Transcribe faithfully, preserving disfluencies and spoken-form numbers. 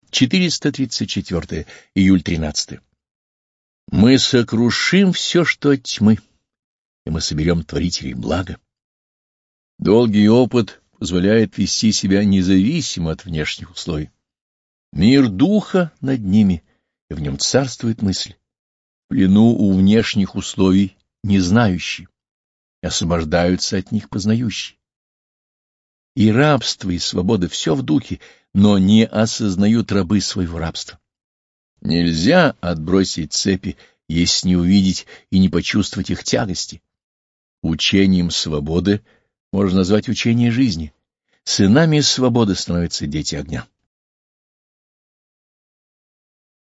четыреста тридцать четыре. Июль тринадцатое. Мы сокрушим все, что от тьмы, и мы соберем творителей блага. Долгий опыт позволяет вести себя независимо от внешних условий. Мир духа над ними, и в нем царствует мысль. В плену у внешних условий не знающие, освобождаются от них познающие. И рабство, и свобода — все в духе, но не осознают рабы своего рабства. Нельзя отбросить цепи, если не увидеть и не почувствовать их тягости. Учением свободы можно назвать учение жизни. Сынами свободы становятся дети огня.